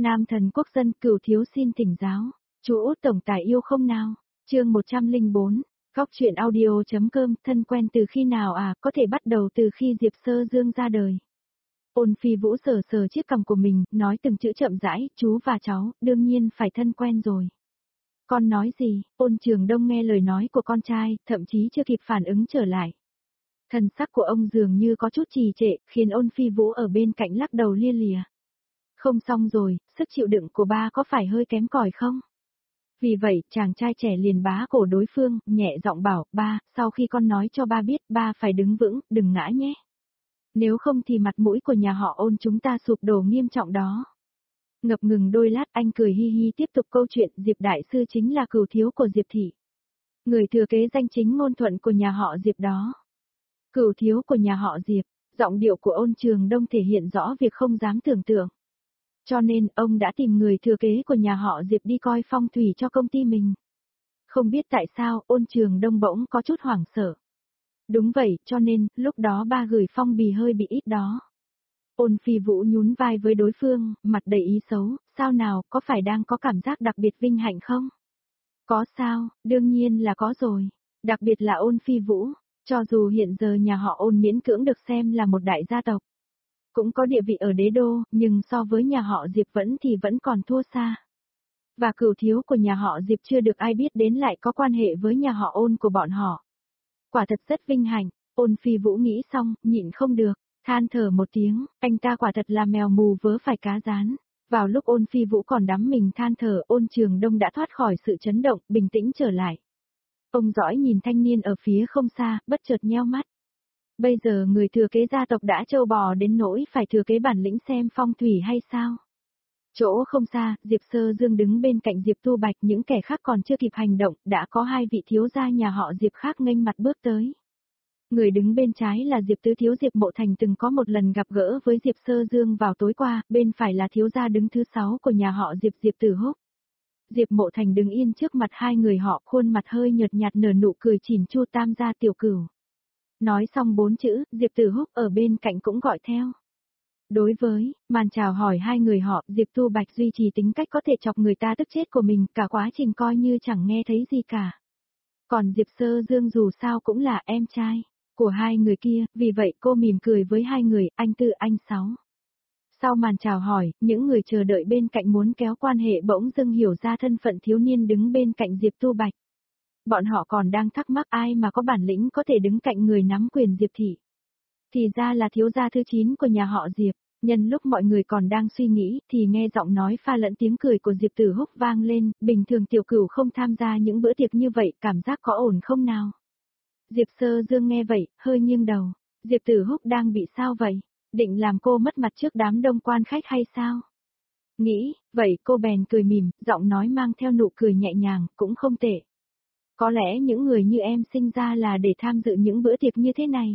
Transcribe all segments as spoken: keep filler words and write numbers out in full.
Nam thần quốc dân Cửu thiếu xin thỉnh giáo. Chú Út tổng tài yêu không nào? Chương một trăm lẻ bốn. Góc truyện audio.com. Thân quen từ khi nào à? Có thể bắt đầu từ khi Diệp Sơ Dương ra đời. Ôn Phi Vũ sờ sờ chiếc cằm của mình, nói từng chữ chậm rãi, chú và cháu, đương nhiên phải thân quen rồi. Con nói gì? Ôn Trường Đông nghe lời nói của con trai, thậm chí chưa kịp phản ứng trở lại. Thần sắc của ông dường như có chút trì trệ, khiến Ôn Phi Vũ ở bên cạnh lắc đầu lia lịa. Không xong rồi, sức chịu đựng của ba có phải hơi kém cỏi không? Vì vậy, chàng trai trẻ liền bá cổ đối phương, nhẹ giọng bảo, ba, sau khi con nói cho ba biết, ba phải đứng vững, đừng ngã nhé. Nếu không thì mặt mũi của nhà họ Ôn chúng ta sụp đổ nghiêm trọng đó. Ngập ngừng đôi lát anh cười hi hi tiếp tục câu chuyện, Diệp Đại Sư chính là cửu thiếu của Diệp Thị. Người thừa kế danh chính ngôn thuận của nhà họ Diệp đó. Cửu thiếu của nhà họ Diệp, giọng điệu của Ôn Trường Đông thể hiện rõ việc không dám tưởng tượng. Cho nên, ông đã tìm người thừa kế của nhà họ Diệp đi coi phong thủy cho công ty mình. Không biết tại sao, Ôn Trường Đông bỗng có chút hoảng sợ. Đúng vậy, cho nên, lúc đó ba gửi phong bì hơi bị ít đó. Ôn Phi Vũ nhún vai với đối phương, mặt đầy ý xấu, sao nào, có phải đang có cảm giác đặc biệt vinh hạnh không? Có sao, đương nhiên là có rồi. Đặc biệt là Ôn Phi Vũ, cho dù hiện giờ nhà họ Ôn miễn cưỡng được xem là một đại gia tộc. Cũng có địa vị ở đế đô, nhưng so với nhà họ Diệp vẫn thì vẫn còn thua xa. Và cửu thiếu của nhà họ Diệp chưa được ai biết đến lại có quan hệ với nhà họ Ôn của bọn họ. Quả thật rất vinh hạnh, Ôn Phi Vũ nghĩ xong, nhịn không được, than thở một tiếng, anh ta quả thật là mèo mù vớ phải cá rán. Vào lúc Ôn Phi Vũ còn đắm mình than thở, Ôn Trường Đông đã thoát khỏi sự chấn động, bình tĩnh trở lại. Ông dõi nhìn thanh niên ở phía không xa, bất chợt nheo mắt. Bây giờ người thừa kế gia tộc đã trâu bò đến nỗi phải thừa kế bản lĩnh xem phong thủy hay sao? Chỗ không xa, Diệp Sơ Dương đứng bên cạnh Diệp Tu Bạch, những kẻ khác còn chưa kịp hành động, đã có hai vị thiếu gia nhà họ Diệp khác nghênh mặt bước tới. Người đứng bên trái là Diệp Tứ thiếu Diệp Mộ Thành từng có một lần gặp gỡ với Diệp Sơ Dương vào tối qua, bên phải là thiếu gia đứng thứ sáu của nhà họ Diệp Diệp Tử Húc. Diệp Mộ Thành đứng yên trước mặt hai người họ, khuôn mặt hơi nhợt nhạt nở nụ cười chỉn chu tam gia tiểu cửu. Nói xong bốn chữ, Diệp Tử Húc ở bên cạnh cũng gọi theo. Đối với, màn chào hỏi hai người họ, Diệp Tu Bạch duy trì tính cách có thể chọc người ta tức chết của mình, cả quá trình coi như chẳng nghe thấy gì cả. Còn Diệp Sơ Dương dù sao cũng là em trai của hai người kia, vì vậy cô mỉm cười với hai người, anh Tư anh Sáu. Sau màn chào hỏi, những người chờ đợi bên cạnh muốn kéo quan hệ bỗng dưng hiểu ra thân phận thiếu niên đứng bên cạnh Diệp Tu Bạch. Bọn họ còn đang thắc mắc ai mà có bản lĩnh có thể đứng cạnh người nắm quyền Diệp Thị. Thì ra là thiếu gia thứ chín của nhà họ Diệp. Nhân lúc mọi người còn đang suy nghĩ, thì nghe giọng nói pha lẫn tiếng cười của Diệp Tử Húc vang lên, bình thường tiểu cửu không tham gia những bữa tiệc như vậy, cảm giác có ổn không nào? Diệp Sơ Dương nghe vậy, hơi nghiêng đầu. Diệp Tử Húc đang bị sao vậy? Định làm cô mất mặt trước đám đông quan khách hay sao? Nghĩ, vậy cô bèn cười mỉm, giọng nói mang theo nụ cười nhẹ nhàng, cũng không tệ. Có lẽ những người như em sinh ra là để tham dự những bữa tiệc như thế này.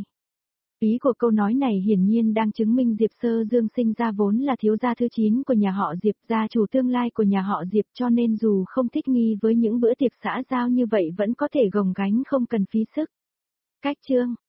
Ý của câu nói này hiển nhiên đang chứng minh Diệp Sơ Dương sinh ra vốn là thiếu gia thứ chín của nhà họ Diệp, gia chủ tương lai của nhà họ Diệp, cho nên dù không thích nghi với những bữa tiệc xã giao như vậy vẫn có thể gồng gánh không cần phí sức. Cách chương,